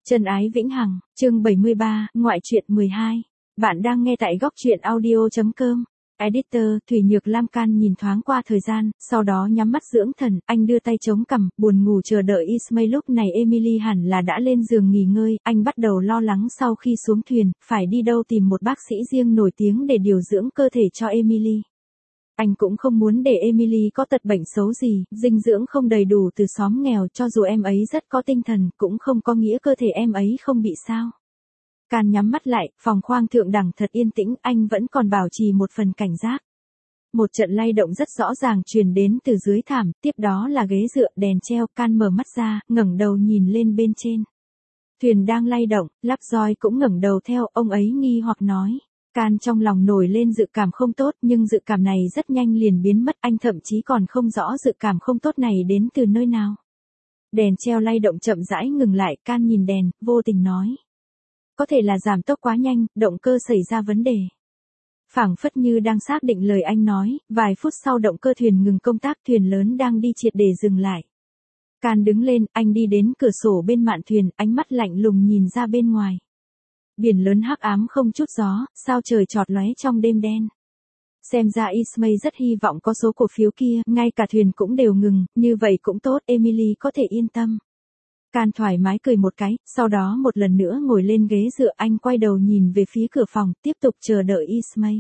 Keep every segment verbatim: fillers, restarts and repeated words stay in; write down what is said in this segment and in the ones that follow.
Chân ái vĩnh hằng, chương bảy mươi ba, ngoại truyện mười hai. Bạn đang nghe tại góc truyện audio chấm com. Editor, Thủy Nhược Lam Can nhìn thoáng qua thời gian, sau đó nhắm mắt dưỡng thần, anh đưa tay chống cằm, buồn ngủ chờ đợi Ismay. Lúc này Emily hẳn là đã lên giường nghỉ ngơi, anh bắt đầu lo lắng sau khi xuống thuyền, phải đi đâu tìm một bác sĩ riêng nổi tiếng để điều dưỡng cơ thể cho Emily. Anh cũng không muốn để Emily có tật bệnh xấu gì, dinh dưỡng không đầy đủ từ xóm nghèo, cho dù em ấy rất có tinh thần, cũng không có nghĩa cơ thể em ấy không bị sao. Can nhắm mắt lại, phòng khoang thượng đẳng thật yên tĩnh, anh vẫn còn bảo trì một phần cảnh giác. Một trận lay động rất rõ ràng truyền đến từ dưới thảm, tiếp đó là ghế dựa, đèn treo. Can mở mắt ra, ngẩng đầu nhìn lên bên trên. Thuyền đang lay động, Lovejoy cũng ngẩng đầu theo, ông ấy nghi hoặc nói. Can trong lòng nổi lên dự cảm không tốt, nhưng dự cảm này rất nhanh liền biến mất, anh thậm chí còn không rõ dự cảm không tốt này đến từ nơi nào. Đèn treo lay động chậm rãi ngừng lại, Can nhìn đèn, vô tình nói. Có thể là giảm tốc quá nhanh, động cơ xảy ra vấn đề. Phảng phất như đang xác định lời anh nói, vài phút sau động cơ thuyền ngừng công tác, thuyền lớn đang đi triệt để dừng lại. Can đứng lên, anh đi đến cửa sổ bên mạn thuyền, ánh mắt lạnh lùng nhìn ra bên ngoài. Biển lớn hắc ám không chút gió, sao trời chót lóe trong đêm đen. Xem ra Ismay rất hy vọng có số cổ phiếu kia, ngay cả thuyền cũng đều ngừng, như vậy cũng tốt, Emily có thể yên tâm. Can thoải mái cười một cái, sau đó một lần nữa ngồi lên ghế dựa, anh quay đầu nhìn về phía cửa phòng, tiếp tục chờ đợi Ismay.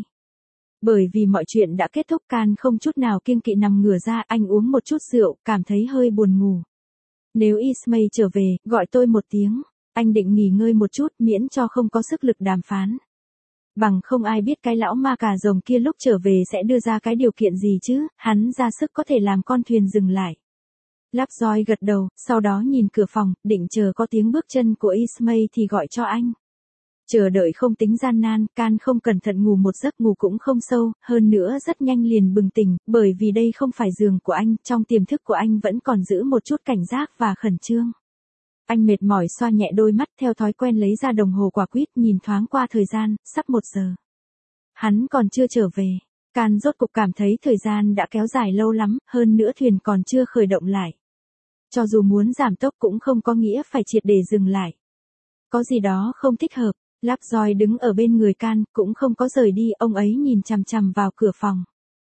Bởi vì mọi chuyện đã kết thúc, Can không chút nào kiêng kỵ nằm ngửa ra, anh uống một chút rượu, cảm thấy hơi buồn ngủ. Nếu Ismay trở về, gọi tôi một tiếng. Anh định nghỉ ngơi một chút, miễn cho không có sức lực đàm phán. Bằng không ai biết cái lão ma cà rồng kia lúc trở về sẽ đưa ra cái điều kiện gì chứ, hắn ra sức có thể làm con thuyền dừng lại. Lovejoy gật đầu, sau đó nhìn cửa phòng, định chờ có tiếng bước chân của Ismay thì gọi cho anh. Chờ đợi không tính gian nan, Can không cẩn thận ngủ một giấc, ngủ cũng không sâu, hơn nữa rất nhanh liền bừng tỉnh, bởi vì đây không phải giường của anh, trong tiềm thức của anh vẫn còn giữ một chút cảnh giác và khẩn trương. Anh mệt mỏi xoa nhẹ đôi mắt, theo thói quen lấy ra đồng hồ quả quýt, nhìn thoáng qua thời gian, sắp một giờ. Hắn còn chưa trở về. Can rốt cục cảm thấy thời gian đã kéo dài lâu lắm, hơn nữa thuyền còn chưa khởi động lại. Cho dù muốn giảm tốc cũng không có nghĩa phải triệt để dừng lại. Có gì đó không thích hợp. Lovejoy đứng ở bên người Can, cũng không có rời đi, ông ấy nhìn chằm chằm vào cửa phòng.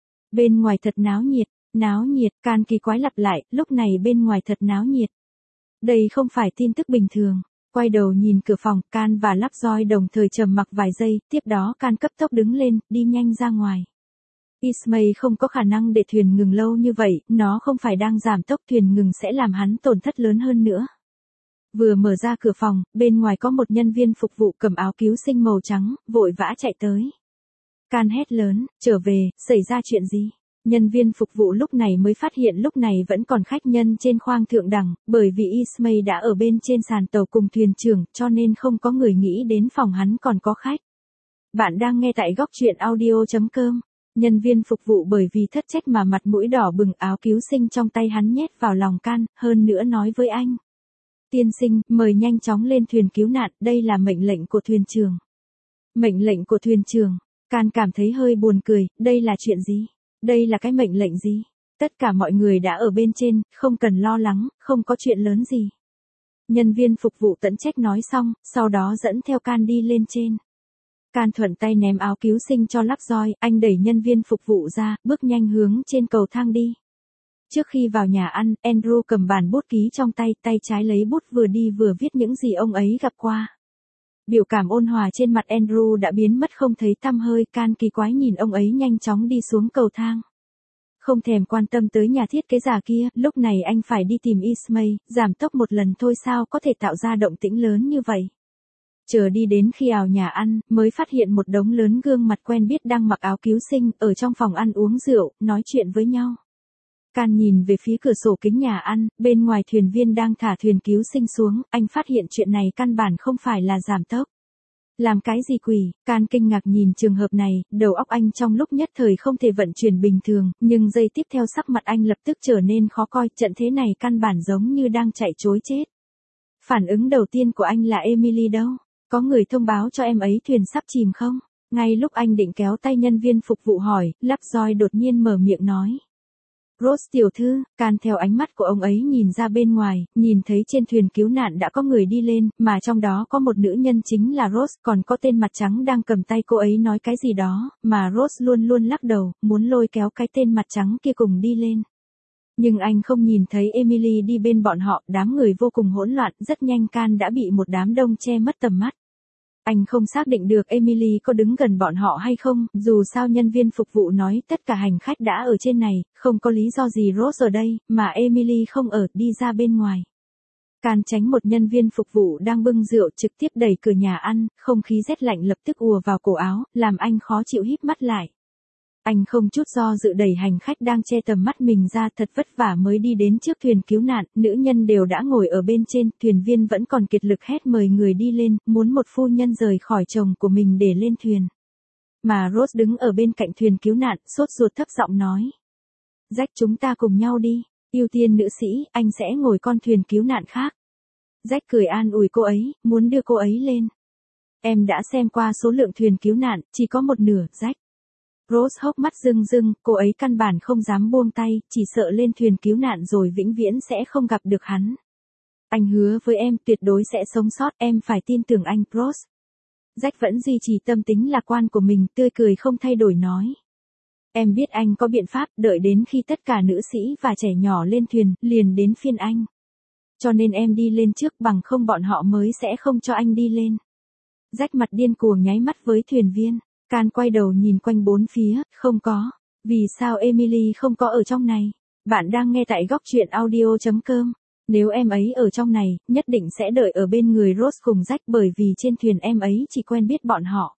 Bên ngoài thật náo nhiệt, náo nhiệt, Can kỳ quái lặp lại, lúc này bên ngoài thật náo nhiệt. Đây không phải tin tức bình thường. Quay đầu nhìn cửa phòng, Can và Lovejoy đồng thời trầm mặc vài giây, tiếp đó Can cấp tốc đứng lên, đi nhanh ra ngoài. Ismay không có khả năng để thuyền ngừng lâu như vậy, nó không phải đang giảm tốc, thuyền ngừng sẽ làm hắn tổn thất lớn hơn nữa. Vừa mở ra cửa phòng, bên ngoài có một nhân viên phục vụ cầm áo cứu sinh màu trắng, vội vã chạy tới. Can hét lớn, trở về, xảy ra chuyện gì? Nhân viên phục vụ lúc này mới phát hiện lúc này vẫn còn khách nhân trên khoang thượng đẳng, bởi vì Ismay đã ở bên trên sàn tàu cùng thuyền trưởng, cho nên không có người nghĩ đến phòng hắn còn có khách. Bạn đang nghe tại góc truyện audio chấm com. Nhân viên phục vụ bởi vì thất trách mà mặt mũi đỏ bừng, áo cứu sinh trong tay hắn nhét vào lòng Can, hơn nữa nói với anh. Tiên sinh, mời nhanh chóng lên thuyền cứu nạn, đây là mệnh lệnh của thuyền trưởng. Mệnh lệnh của thuyền trưởng. Can cảm thấy hơi buồn cười, đây là chuyện gì? Đây là cái mệnh lệnh gì? Tất cả mọi người đã ở bên trên, không cần lo lắng, không có chuyện lớn gì. Nhân viên phục vụ tận trách nói xong, sau đó dẫn theo Can đi lên trên. Can thuận tay ném áo cứu sinh cho Lovejoy, anh đẩy nhân viên phục vụ ra, bước nhanh hướng trên cầu thang đi. Trước khi vào nhà ăn, Andrew cầm bản bút ký trong tay, tay trái lấy bút vừa đi vừa viết những gì ông ấy gặp qua. Biểu cảm ôn hòa trên mặt Andrew đã biến mất không thấy tăm hơi, Can kỳ quái nhìn ông ấy nhanh chóng đi xuống cầu thang. Không thèm quan tâm tới nhà thiết kế già kia, lúc này anh phải đi tìm Ismay, giảm tốc một lần thôi sao có thể tạo ra động tĩnh lớn như vậy. Chờ đi đến khi vào nhà ăn, mới phát hiện một đống lớn gương mặt quen biết đang mặc áo cứu sinh, ở trong phòng ăn uống rượu, nói chuyện với nhau. Can nhìn về phía cửa sổ kính nhà ăn, bên ngoài thuyền viên đang thả thuyền cứu sinh xuống, anh phát hiện chuyện này căn bản không phải là giảm tốc. Làm cái gì quỷ? Can kinh ngạc nhìn trường hợp này, đầu óc anh trong lúc nhất thời không thể vận chuyển bình thường, nhưng giây tiếp theo sắc mặt anh lập tức trở nên khó coi, trận thế này căn bản giống như đang chạy trối chết. Phản ứng đầu tiên của anh là Emily đâu? Có người thông báo cho em ấy thuyền sắp chìm không? Ngay lúc anh định kéo tay nhân viên phục vụ hỏi, Lovejoy đột nhiên mở miệng nói. Rose tiểu thư, Can theo ánh mắt của ông ấy nhìn ra bên ngoài, nhìn thấy trên thuyền cứu nạn đã có người đi lên, mà trong đó có một nữ nhân chính là Rose, còn có tên mặt trắng đang cầm tay cô ấy nói cái gì đó, mà Rose luôn luôn lắc đầu, muốn lôi kéo cái tên mặt trắng kia cùng đi lên. Nhưng anh không nhìn thấy Emily đi bên bọn họ, đám người vô cùng hỗn loạn, rất nhanh Can đã bị một đám đông che mất tầm mắt. Anh không xác định được Emily có đứng gần bọn họ hay không, dù sao nhân viên phục vụ nói tất cả hành khách đã ở trên này, không có lý do gì Rose ở đây, mà Emily không ở, đi ra bên ngoài. Can tránh một nhân viên phục vụ đang bưng rượu trực tiếp đẩy cửa nhà ăn, không khí rét lạnh lập tức ùa vào cổ áo, làm anh khó chịu híp mắt lại. Anh không chút do dự đẩy hành khách đang che tầm mắt mình ra, thật vất vả mới đi đến trước thuyền cứu nạn, nữ nhân đều đã ngồi ở bên trên, thuyền viên vẫn còn kiệt lực hét mời người đi lên, muốn một phu nhân rời khỏi chồng của mình để lên thuyền. Mà Rose đứng ở bên cạnh thuyền cứu nạn, sốt ruột thấp giọng nói. Jack, chúng ta cùng nhau đi, ưu tiên nữ sĩ, anh sẽ ngồi con thuyền cứu nạn khác. Jack cười an ủi cô ấy, muốn đưa cô ấy lên. Em đã xem qua số lượng thuyền cứu nạn, chỉ có một nửa, Jack. Rose hốc mắt rưng rưng, cô ấy căn bản không dám buông tay, chỉ sợ lên thuyền cứu nạn rồi vĩnh viễn sẽ không gặp được hắn. Anh hứa với em tuyệt đối sẽ sống sót, em phải tin tưởng anh, Rose. Jack vẫn duy trì tâm tính lạc quan của mình, tươi cười không thay đổi nói. Em biết anh có biện pháp, đợi đến khi tất cả nữ sĩ và trẻ nhỏ lên thuyền, liền đến phiên anh. Cho nên em đi lên trước, bằng không bọn họ mới sẽ không cho anh đi lên. Jack mặt điên cuồng nháy mắt với thuyền viên. Can quay đầu nhìn quanh bốn phía, không có. Vì sao Emily không có ở trong này? Bạn đang nghe tại góc truyện audio chấm com. Nếu em ấy ở trong này, nhất định sẽ đợi ở bên người Rose cùng Jack, bởi vì trên thuyền em ấy chỉ quen biết bọn họ.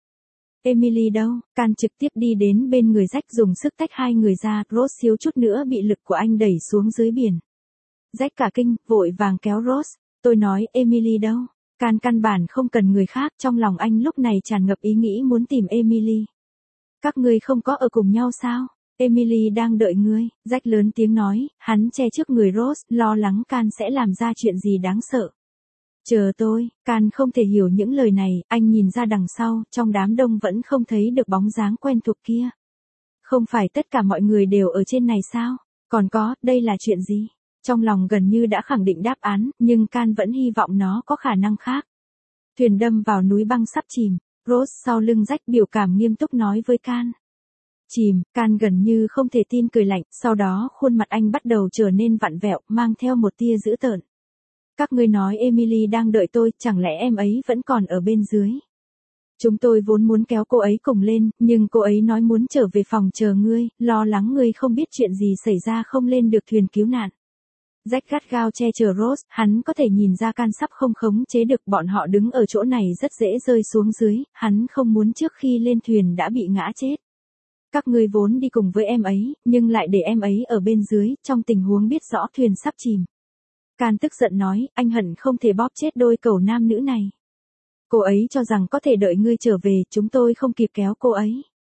Emily đâu? Can trực tiếp đi đến bên người Jack dùng sức tách hai người ra, Rose thiếu chút nữa bị lực của anh đẩy xuống dưới biển. Jack cả kinh, vội vàng kéo Rose. Tôi nói Emily đâu? Can căn bản không cần người khác, trong lòng anh lúc này tràn ngập ý nghĩ muốn tìm Emily. Các ngươi không có ở cùng nhau sao? Emily đang đợi ngươi, Jack lớn tiếng nói, hắn che trước người Rose, lo lắng Can sẽ làm ra chuyện gì đáng sợ. Chờ tôi, Can không thể hiểu những lời này, anh nhìn ra đằng sau, trong đám đông vẫn không thấy được bóng dáng quen thuộc kia. Không phải tất cả mọi người đều ở trên này sao? Còn có, đây là chuyện gì? Trong lòng gần như đã khẳng định đáp án, nhưng Can vẫn hy vọng nó có khả năng khác. Thuyền đâm vào núi băng sắp chìm, Rose sau lưng Jack biểu cảm nghiêm túc nói với Can. Chìm, Can gần như không thể tin cười lạnh, sau đó khuôn mặt anh bắt đầu trở nên vặn vẹo, mang theo một tia dữ tợn. Các ngươi nói Emily đang đợi tôi, chẳng lẽ em ấy vẫn còn ở bên dưới? Chúng tôi vốn muốn kéo cô ấy cùng lên, nhưng cô ấy nói muốn trở về phòng chờ ngươi, lo lắng ngươi không biết chuyện gì xảy ra không lên được thuyền cứu nạn. Jack gắt gao che chở Rose, hắn có thể nhìn ra Can sắp không khống chế được, bọn họ đứng ở chỗ này rất dễ rơi xuống dưới, hắn không muốn trước khi lên thuyền đã bị ngã chết. Các ngươi vốn đi cùng với em ấy, nhưng lại để em ấy ở bên dưới, trong tình huống biết rõ thuyền sắp chìm. Can tức giận nói, anh hận không thể bóp chết đôi cẩu nam nữ này. Cô ấy cho rằng có thể đợi ngươi trở về, chúng tôi không kịp kéo cô ấy.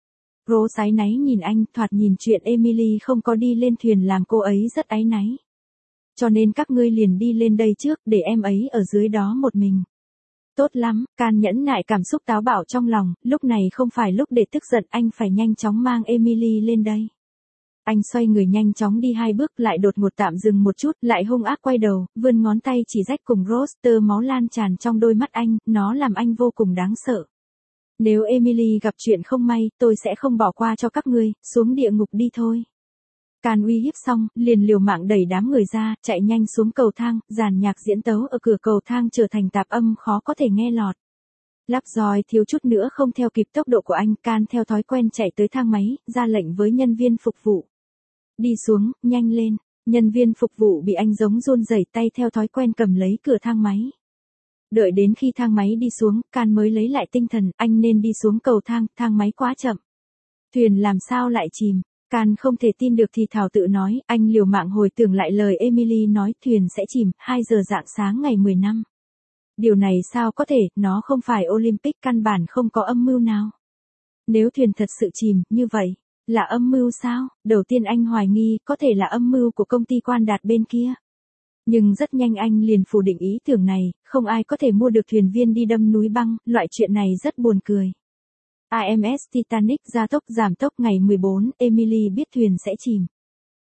Rose áy náy nhìn anh, thoạt nhìn chuyện Emily không có đi lên thuyền làm cô ấy rất áy náy. Cho nên các ngươi liền đi lên đây trước, để em ấy ở dưới đó một mình. Tốt lắm, Can nhẫn nại cảm xúc táo bạo trong lòng, lúc này không phải lúc để tức giận, anh phải nhanh chóng mang Emily lên đây. Anh xoay người nhanh chóng đi hai bước, lại đột ngột tạm dừng một chút, lại hung ác quay đầu, vươn ngón tay chỉ Jack cùng Rose, tơ máu lan tràn trong đôi mắt anh, nó làm anh vô cùng đáng sợ. Nếu Emily gặp chuyện không may, tôi sẽ không bỏ qua cho các ngươi, xuống địa ngục đi thôi. Can uy hiếp xong, liền liều mạng đẩy đám người ra, chạy nhanh xuống cầu thang, dàn nhạc diễn tấu ở cửa cầu thang trở thành tạp âm khó có thể nghe lọt. Lovejoy thiếu chút nữa không theo kịp tốc độ của anh, Can theo thói quen chạy tới thang máy, ra lệnh với nhân viên phục vụ. Đi xuống, nhanh lên, nhân viên phục vụ bị anh giống run rẩy tay theo thói quen cầm lấy cửa thang máy. Đợi đến khi thang máy đi xuống, Can mới lấy lại tinh thần, anh nên đi xuống cầu thang, thang máy quá chậm. Thuyền làm sao lại chìm? Can không thể tin được thì thào tự nói, anh liều mạng hồi tưởng lại lời Emily nói thuyền sẽ chìm, hai giờ rạng sáng ngày mười năm. Điều này sao có thể, nó không phải Olympic, căn bản không có âm mưu nào. Nếu thuyền thật sự chìm, như vậy, là âm mưu sao? Đầu tiên anh hoài nghi, có thể là âm mưu của công ty Quan Đạt bên kia. Nhưng rất nhanh anh liền phủ định ý tưởng này, không ai có thể mua được thuyền viên đi đâm núi băng, loại chuyện này rất buồn cười. i em ét Titanic gia tốc giảm tốc ngày mười bốn, Emily biết thuyền sẽ chìm.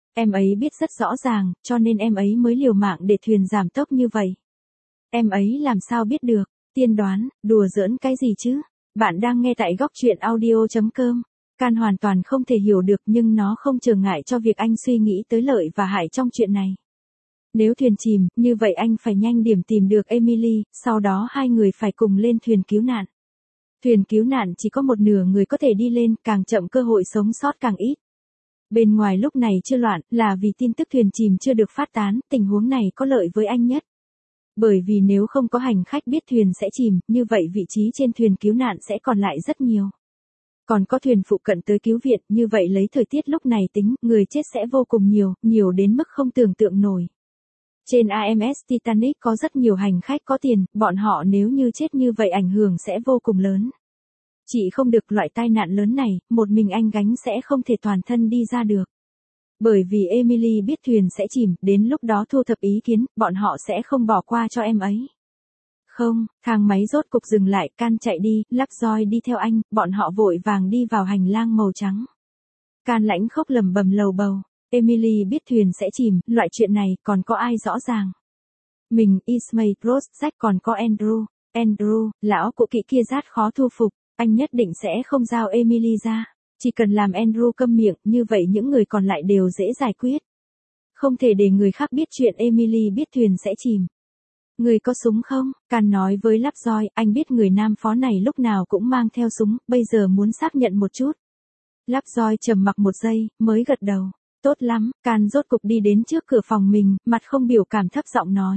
Em ấy biết rất rõ ràng, cho nên em ấy mới liều mạng để thuyền giảm tốc như vậy. Em ấy làm sao biết được? Tiên đoán, đùa giỡn cái gì chứ? Bạn đang nghe tại góc truyện audio.com. Can hoàn toàn không thể hiểu được nhưng nó không trở ngại cho việc anh suy nghĩ tới lợi và hại trong chuyện này. Nếu thuyền chìm, như vậy anh phải nhanh điểm tìm được Emily, sau đó hai người phải cùng lên thuyền cứu nạn. Thuyền cứu nạn chỉ có một nửa người có thể đi lên, càng chậm cơ hội sống sót càng ít. Bên ngoài lúc này chưa loạn, là vì tin tức thuyền chìm chưa được phát tán, tình huống này có lợi với anh nhất. Bởi vì nếu không có hành khách biết thuyền sẽ chìm, như vậy vị trí trên thuyền cứu nạn sẽ còn lại rất nhiều. Còn có thuyền phụ cận tới cứu viện, như vậy lấy thời tiết lúc này tính, người chết sẽ vô cùng nhiều, nhiều đến mức không tưởng tượng nổi. Trên a em ét Titanic có rất nhiều hành khách có tiền, bọn họ nếu như chết như vậy ảnh hưởng sẽ vô cùng lớn. Chỉ không được loại tai nạn lớn này, một mình anh gánh sẽ không thể toàn thân đi ra được. Bởi vì Emily biết thuyền sẽ chìm, đến lúc đó thu thập ý kiến, bọn họ sẽ không bỏ qua cho em ấy. Không, thang máy rốt cục dừng lại, Can chạy đi, Lovejoy đi theo anh, bọn họ vội vàng đi vào hành lang màu trắng. Can lãnh khốc lầm bầm lầu bầu, Emily biết thuyền sẽ chìm, loại chuyện này còn có ai rõ ràng. Mình, Ismay, Rose, Jack còn có Andrew. Andrew, lão cụ kỵ kia rát khó thu phục, anh nhất định sẽ không giao Emily ra. Chỉ cần làm Andrew câm miệng, như vậy những người còn lại đều dễ giải quyết. Không thể để người khác biết chuyện Emily biết thuyền sẽ chìm. Người có súng không? Can nói với Lovejoy, anh biết người nam phó này lúc nào cũng mang theo súng, bây giờ muốn xác nhận một chút. Lovejoy trầm mặc một giây, mới gật đầu. Tốt lắm, Can rốt cục đi đến trước cửa phòng mình, mặt không biểu cảm thấp giọng nói.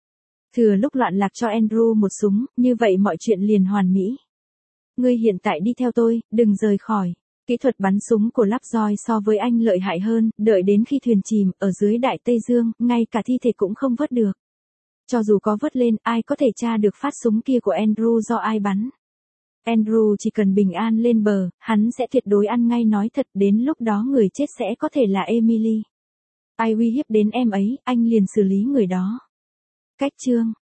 Thừa lúc loạn lạc cho Andrew một súng, như vậy mọi chuyện liền hoàn mỹ. Ngươi hiện tại đi theo tôi, đừng rời khỏi. Kỹ thuật bắn súng của Lovejoy so với anh lợi hại hơn, đợi đến khi thuyền chìm, ở dưới Đại Tây Dương, ngay cả thi thể cũng không vớt được. Cho dù có vớt lên, ai có thể tra được phát súng kia của Andrew do ai bắn. Andrew chỉ cần bình an lên bờ, hắn sẽ tuyệt đối ăn ngay nói thật, đến lúc đó người chết sẽ có thể là Emily. Ai uy hiếp đến em ấy, anh liền xử lý người đó. Cách chương